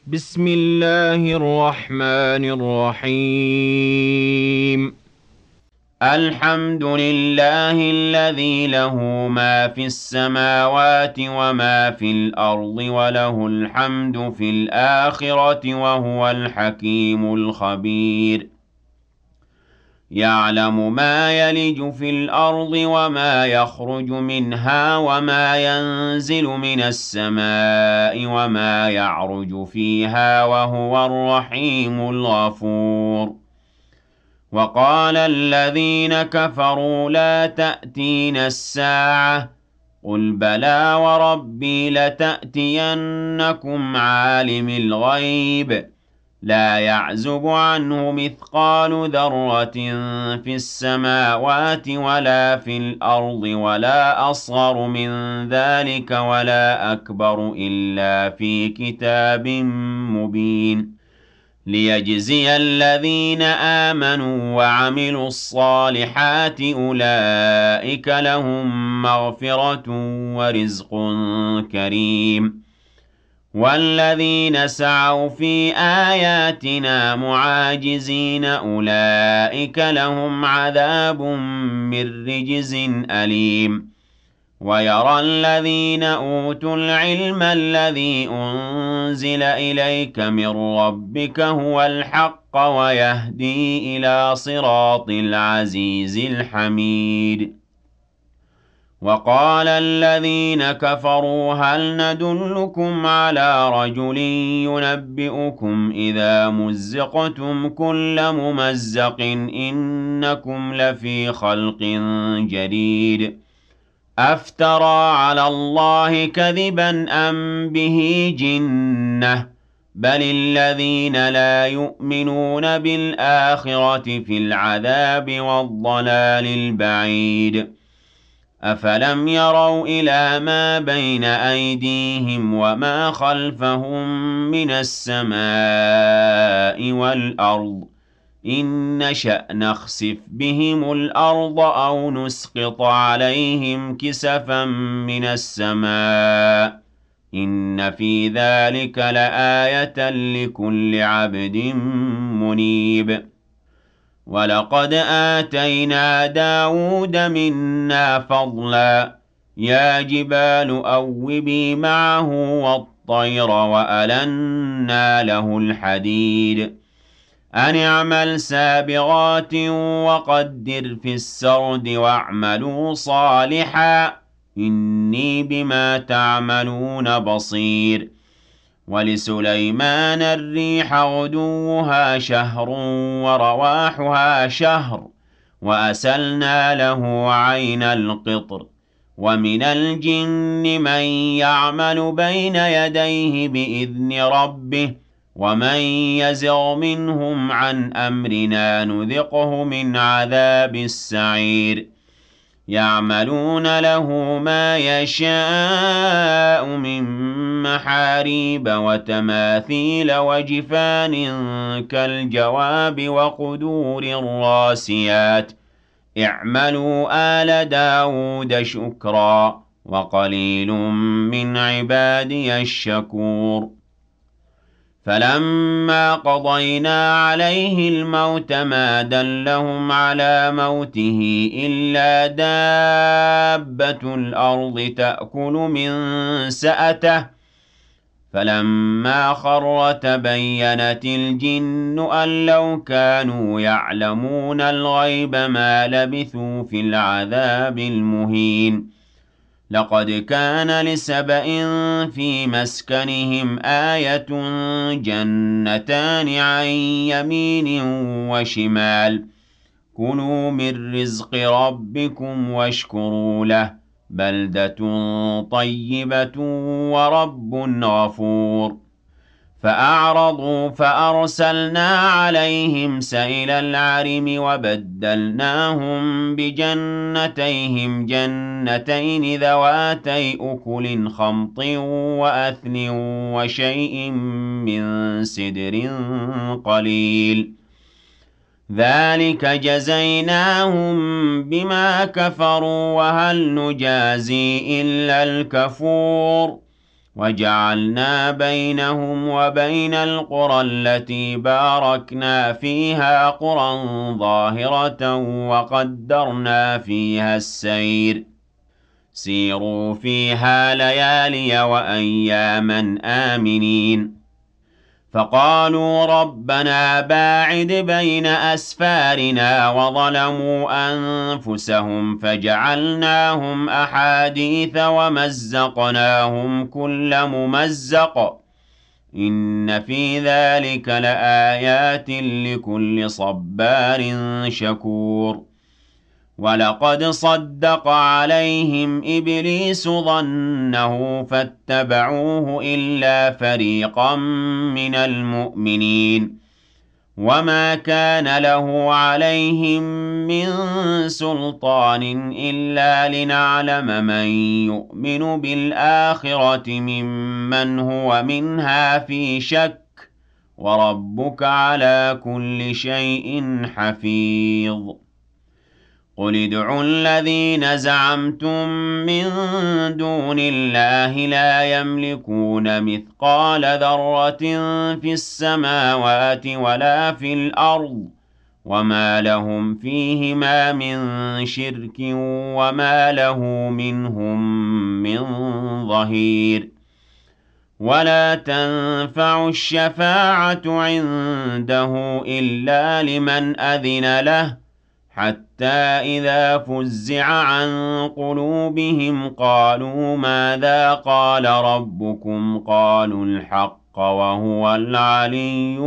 بسم الله الرحمن الرحيم. الحمد لله الذي له ما في السماوات وما في الأرض وله الحمد في الآخرة وهو الحكيم الخبير. يعلم ما يلج في الأرض وما يخرج منها وما ينزل من السماء وما يعرج فيها وهو الرحيم الغفور. وقال الذين كفروا لا تأتينا الساعة قل بلى وربي لتأتينكم عالم الغيب لا يعزب عنه مثقال ذرة في السماوات ولا في الأرض ولا أصغر من ذلك ولا أكبر إلا في كتاب مبين ليجزي الذين آمنوا وعملوا الصالحات أولئك لهم مغفرة ورزق كريم. والذين سعوا في آياتنا معاجزين أولئك لهم عذاب من رجز أليم. ويرى الذين أوتوا العلم الذي أنزل إليك من ربك هو الحق ويهدي إلى صراط العزيز الحميد. وقال الذين كفروا هل ندلكم على رجل ينبئكم إذا مزقتم كل ممزق إنكم لفي خلق جديد أفترى على الله كذبا أم به جنة بل الذين لا يؤمنون بالآخرة في العذاب والضلال البعيد. أفلم يروا إلى ما بين أيديهم وما خلفهم من السماء والأرض إن نشأ نخسف بهم الأرض أو نسقط عليهم كسفا من السماء إن في ذلك لآية لكل عبد منيب. ولقد آتينا داود منا فضلا يا جبال أوبي معه والطير وألنا له الحديد أن اعمل سابغات وقدر في السرد واعملوا صالحا إني بما تعملون بصير. ولسليمان الريح غدوها شهر ورواحها شهر وأسلنا له عين القطر. ومن الجن من يعمل بين يديه بإذن ربه ومن يزغ منهم عن أمرنا نذقه من عذاب السعير. يعملون له ما يشاء من محاريب وتماثيل وجفان كالجواب وقدور الراسيات اعملوا آل داود شكرا وقليل من عبادي الشكور. فلما قضينا عليه الموت ما دلهم على موته إلا دابة الأرض تأكل من سأته فلما خر تبينت الجن أن لو كانوا يعلمون الغيب ما لبثوا في العذاب المهين. لقد كان لسبإ في مسكنهم آية جنتان عن يمين وشمال كلوا من رزق ربكم واشكروا له بلدة طيبة ورب غفور. فأعرضوا فأرسلنا عليهم سيل العرم وبدلناهم بجنتيهم جنتين ذواتي أكل خمط وأثل وشيء من سدر قليل ذلك جزيناهم بما كفروا وهل نجازي إلا الكفور. وَجَعَلْنَا بَيْنَهُمْ وَبَيْنَ الْقُرَى الَّتِي بَارَكْنَا فِيهَا قُرًى ظَاهِرَةً وَقَدَّرْنَا فِيهَا السَّيْرَ سِيرُوا فِيهَا لَيَالِيَ وَأَيَّامًا آمِنِينَ فَقَالُوا رَبَّنَا بَاعِدْ بَيْنَ أَسْفَارِنَا وَظَلَمُوا أَنفُسَهُمْ فَجَعَلْنَاهُمْ أَحَادِيثَ وَمَزَّقْنَاهُمْ كُلَّ مُمَزَّقٍ إِنَّ فِي ذَلِكَ لَآيَاتٍ لِكُلِّ صَبَّارٍ شَكُورٍ وَلَقَدْ صَدَّقَ عَلَيْهِمْ إِبْلِيسُ ظَنَّهُ فَاتَّبَعُوهُ إِلَّا فَرِيقًا مِّنَ الْمُؤْمِنِينَ وَمَا كَانَ لَهُ عَلَيْهِم مِّن سُلْطَانٍ إِلَّا لِنَعْلَمَ مَن يُؤْمِنُ بِالْآخِرَةِ مِمَّنْ هُوَ مِنْهَا فِي شَكٍّ وَرَبُّكَ عَلَىٰ كُلِّ شَيْءٍ حَفِيظٌ قُلِ ادْعُوا الَّذِينَ زَعَمْتُم مِّن دُونِ اللَّهِ لَا يَمْلِكُونَ مِثْقَالَ ذَرَّةٍ فِي السَّمَاوَاتِ وَلَا فِي الْأَرْضِ وَمَا لَهُمْ فِيهِمَا مِن شِرْكٍ وَمَا لَهُ مِنْهُم مِّن ظَهِيرٍ وَلَا تَنفَعُ الشَّفَاعَةُ عِندَهُ إِلَّا لِمَنْ أَذِنَ لَهُ حَتَّىٰ إِذَا فُزِّعَ عَن قُلُوبِهِمْ قَالُوا مَاذَا قَالَ رَبُّكُمْ ۖ قَالُوا الْحَقَّ وَهُوَ الْعَلِيُّ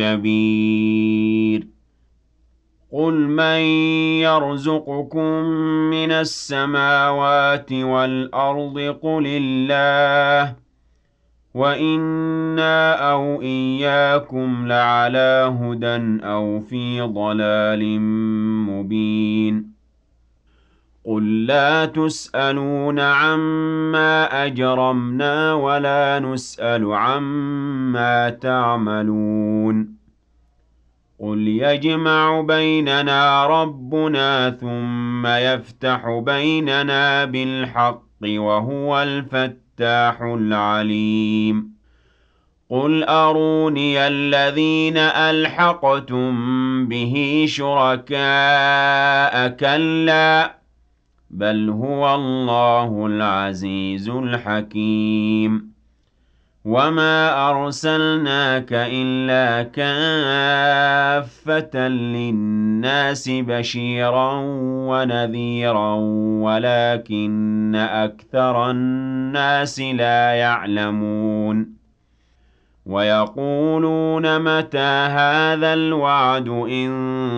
الْكَبِيرُ قُلْ مَن يَرْزُقُكُم مِّنَ السَّمَاوَاتِ وَالْأَرْضِ قُلِ اللَّهُ وَإِنَّا أَوْ إِيَّاكُمْ لَعَلَىٰ هُدًى أَوْ فِي ضَلَالٍ مُّبِينٍ قُل لَّا تُسْأَلُونَ عَمَّا أَجْرَمْنَا وَلَا نُسْأَلُ عَمَّا تَعْمَلُونَ قُلْ يَجْمَعُ بَيْنَنَا رَبُّنَا ثُمَّ يَفْتَحُ بَيْنَنَا بِالْحَقِّ وَهُوَ الْفَتَّاحُ الْعَلِيمُ قُلْ أَرُونِيَ الَّذِينَ أَلْحَقْتُم بِهِ شُرَكَاءَ ۖ كَلَّا بَلْ هُوَ اللَّهُ الْعَزِيزُ الْحَكِيمُ وَمَا أَرْسَلْنَاكَ إِلَّا كَافَّةً لِّلنَّاسِ بَشِيرًا وَنَذِيرًا وَلَٰكِنَّ أَكْثَرَ النَّاسِ لَا يَعْلَمُونَ وَيَقُولُونَ مَتَىٰ هَٰذَا الْوَعْدُ إِن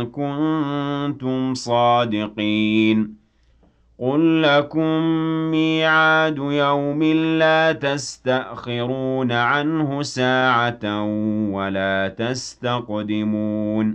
كُنتُمْ صَادِقِينَ قُل لَّكُم مِّيعَادُ يَوْمٍ لَّا تَسْتَأْخِرُونَ عَنْهُ سَاعَةً وَلَا تَسْتَقْدِمُونَ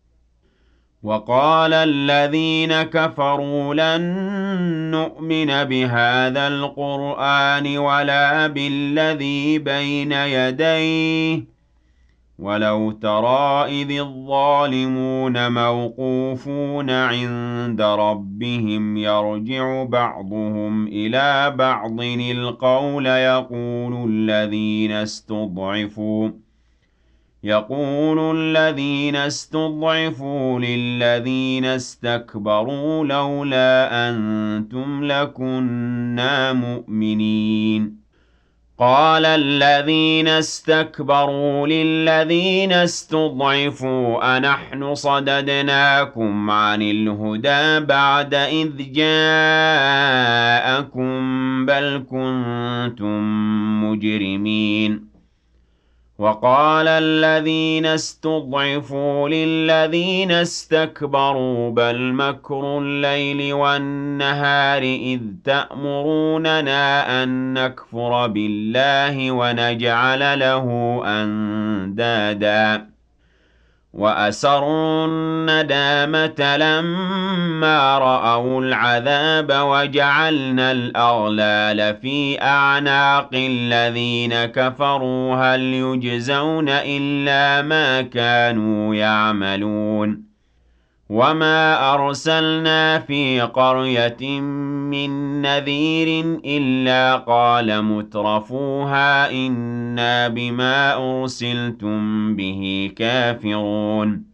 وَقَالَ الَّذِينَ كَفَرُوا لَن نُّؤْمِنَ بِهَٰذَا الْقُرْآنِ وَلَا بِالَّذِي بَيْنَ يَدَيْهِ وَلَوْ تَرَىٰ إِذِ الظَّالِمُونَ مَوْقُوفُونَ عِندَ رَبِّهِمْ يَرْجِعُ بَعْضُهُمْ إِلَىٰ بَعْضٍ الْقَوْلَ يَقُولُ الَّذِينَ اسْتُضْعِفُوا لِلَّذِينَ اسْتَكْبَرُوا لَوْلَا أَنتُمْ لَكُنَّا مُؤْمِنِينَ قَالَ الَّذِينَ اسْتَكْبَرُوا لِلَّذِينَ اسْتُضْعِفُوا أَنَحْنُ صَدَدْنَاكُمْ عَنِ الْهُدَىٰ بَعْدَ إِذْ جَاءَكُم بَلْ كُنتُم مُّجْرِمِينَ وَقَالَ الَّذِينَ اسْتُضْعِفُوا لِلَّذِينَ اسْتَكْبَرُوا بَلْ مَكْرُ اللَّيْلِ وَالنَّهَارِ إِذْ تَأْمُرُونَنَا أَن نَّكْفُرَ بِاللَّهِ وَنَجْعَلَ لَهُ أَندَادًا وَأَسَرُّوا النَّدَامَةَ لَمَّا رَأَوُا الْعَذَابَ وَجَعَلْنَا الْأَغْلَالَ فِي أَعْنَاقِ الَّذِينَ كَفَرُوا هَلْ يُجْزَوْنَ إِلَّا مَا كَانُوا يَعْمَلُونَ وَمَا أَرْسَلْنَا فِي قَرْيَةٍ مِّن نَّذِيرٍ إِلَّا قَالَ مُتْرَفُوهَا إِنَّا بِمَا أُرْسِلْتُم بِهِ كَافِرُونَ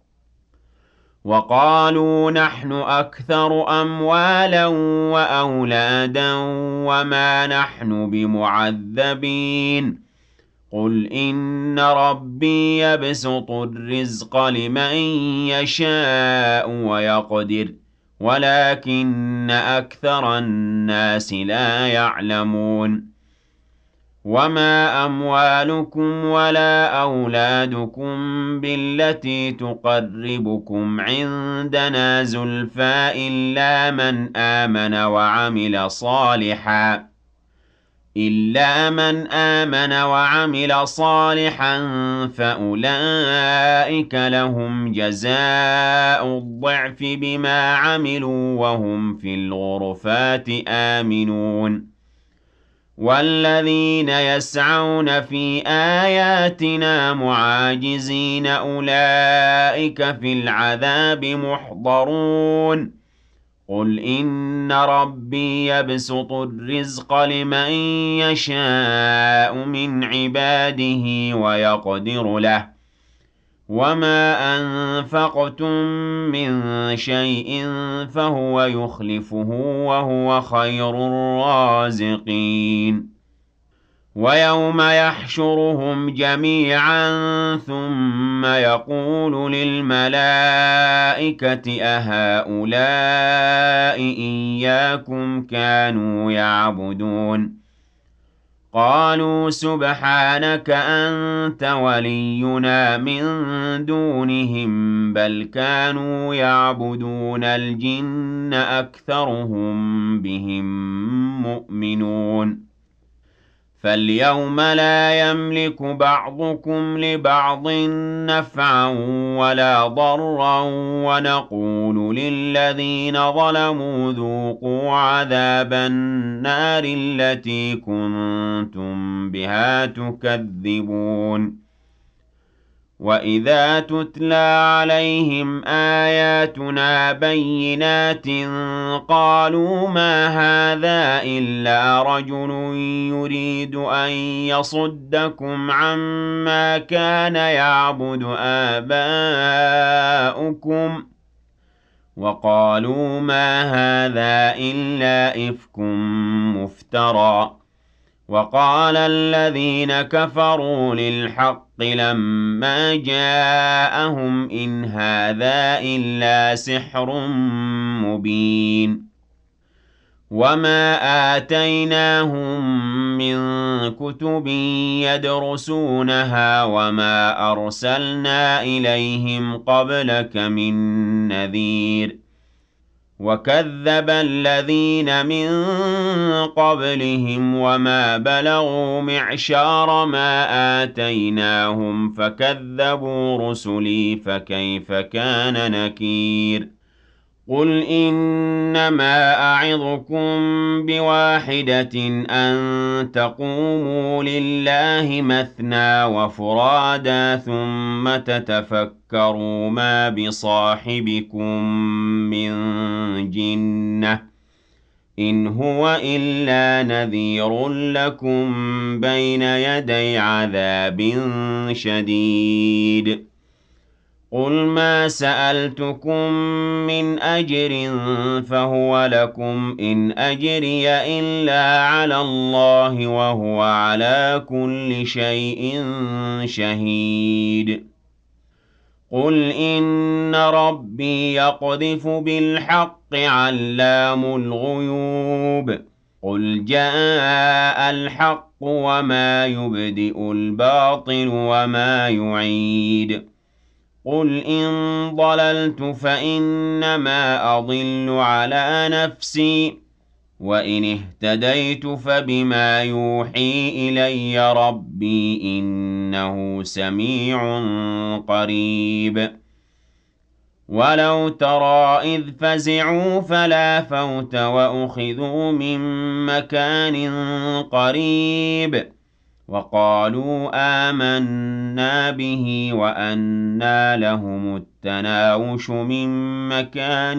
وَقَالُوا نَحْنُ أَكْثَرُ أَمْوَالًا وَأَوْلَادًا وَمَا نَحْنُ بِمُعَذَّبِينَ قُلْ إِنَّ رَبِّي يَبْسُطُ الرِّزْقَ لِمَن يَشَاءُ وَيَقْدِرُ وَلَٰكِنَّ أَكْثَرَ النَّاسِ لَا يَعْلَمُونَ وَمَا أَمْوَالُكُمْ وَلَا أَوْلَادُكُم بِالَّتِي تُقَرِّبُكُمْ عِندَنَا زُلْفَىٰ إِلَّا مَنْ آمَنَ وَعَمِلَ صَالِحًا فَأُولَٰئِكَ لَهُمْ جَزَاءُ الضِّعْفِ بِمَا عَمِلُوا وَهُمْ فِي الْغُرُفَاتِ آمِنُونَ وَالَّذِينَ يَسْعَوْنَ فِي آيَاتِنَا مُعَاجِزِينَ أُولَٰئِكَ فِي الْعَذَابِ مُحْضَرُونَ قُلْ إِنَّ رَبِّي يَبْسُطُ الرِّزْقَ لِمَن يَشَاءُ مِنْ عِبَادِهِ وَيَقْدِرُ لَهُ وَمَا أَنفَقْتُم مِّن شَيْءٍ فَهُوَ يُخْلِفُهُ وَهُوَ خَيْرُ الرَّازِقِينَ وَيَوْمَ يَحْشُرُهُمْ جَمِيعًا ثُمَّ يَقُولُ لِلْمَلَائِكَةِ أَهَٰؤُلَاءِ إِيَّاكُمْ كَانُوا يَعْبُدُونَ قَالُوا سُبْحَانَكَ أَنتَ وَلِيُّنَا مِن دُونِهِم بَلْ كَانُوا يَعْبُدُونَ الْجِنَّ أَكْثَرُهُم بِهِم مُّؤْمِنُونَ فَالْيَوْمَ لَا يَمْلِكُ بَعْضُكُمْ لِبَعْضٍ نَّفْعًا وَلَا ضَرًّا وَنَقُولُ لِلَّذِينَ ظَلَمُوا ذُوقُوا عَذَابَ النَّارِ الَّتِي كُنتُم بِهَا تُكَذِّبُونَ وَإِذَا تُتْلَىٰ عَلَيْهِمْ آيَاتُنَا بَيِّنَاتٍ قَالُوا مَا هَٰذَا إِلَّا رَجُلٌ يُرِيدُ أَن يَصُدَّكُمْ عَمَّا كَانَ يَعْبُدُ آبَاؤُكُمْ وَقَالُوا مَا هَٰذَا إِلَّا إِفْكٌ مُّفْتَرًى وَقَالَ الَّذِينَ كَفَرُوا لِلْحَقِّ لَمَّا جَاءَهُمْ إِنْ هَٰذَا إِلَّا سِحْرٌ مُّبِينٌ وَمَا آتَيْنَاهُم مِّن كُتُبٍ يَدْرُسُونَهَا وَمَا أَرْسَلْنَا إِلَيْهِمْ قَبْلَكَ مِن نَّذِيرٍ وَكَذَّبَ الَّذِينَ مِن قَبْلِهِمْ وَمَا بَلَغُوا مِعْشَارَ مَا آتَيْنَاهُمْ فَكَذَّبُوا رُسُلِي فَكَيْفَ كَانَ نَكِيرِ قُلْ إِنَّمَا أَعِظُكُم بِوَاحِدَةٍ أَن تَقُومُوا لِلَّهِ مَثْنَىٰ وَفُرَادَىٰ ثُمَّ تَتَفَكَّرُوا مَا بِصَاحِبِكُم مِّن جِنَّةٍ ۚ إِنْ هُوَ إِلَّا نَذِيرٌ لَّكُم بَيْنَ يَدَيْ عَذَابٍ شَدِيدٍ قُلْ مَا سَأَلْتُكُم مِّنْ أَجْرٍ فَهُوَ لَكُمْ ۖ إِنْ أَجْرِيَ إِلَّا عَلَى اللَّهِ وَهُوَ عَلَىٰ كُلِّ شَيْءٍ شَهِيدٌ قُلْ إِنَّ رَبِّي يَقْذِفُ بِالْحَقِّ عَلَّامُ الْغُيُوبِ قُلْ جَاءَ الْحَقُّ وَمَا يُبْدِئُ الْبَاطِلُ وَمَا يُعِيدُ قُلْ إِن ضَلَلْتُ فَإِنَّمَا أَضِلُّ عَلَىٰ نَفْسِي ۖ وَإِنِ اهْتَدَيْتُ فَبِمَا يُوحِي إِلَيَّ رَبِّي ۚ إِنَّهُ سَمِيعٌ قَرِيبٌ وَلَوْ تَرَىٰ إِذْ فَزِعُوا فَلَا فَوْتَ وَأُخِذُوا مِن مَّكَانٍ قَرِيبٍ وقالوا آمنا به وأنى لهم التناوش من مكان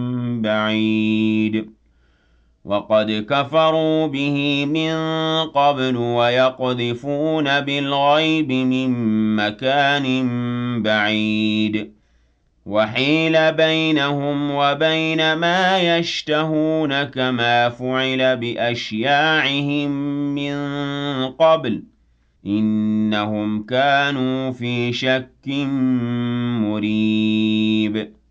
بعيد وقد كفروا به من قبل ويقذفون بالغيب من مكان بعيد وحيل بينهم وبين ما يشتهون كما فعل بأشياعهم من قبل إنهم كانوا في شك مريب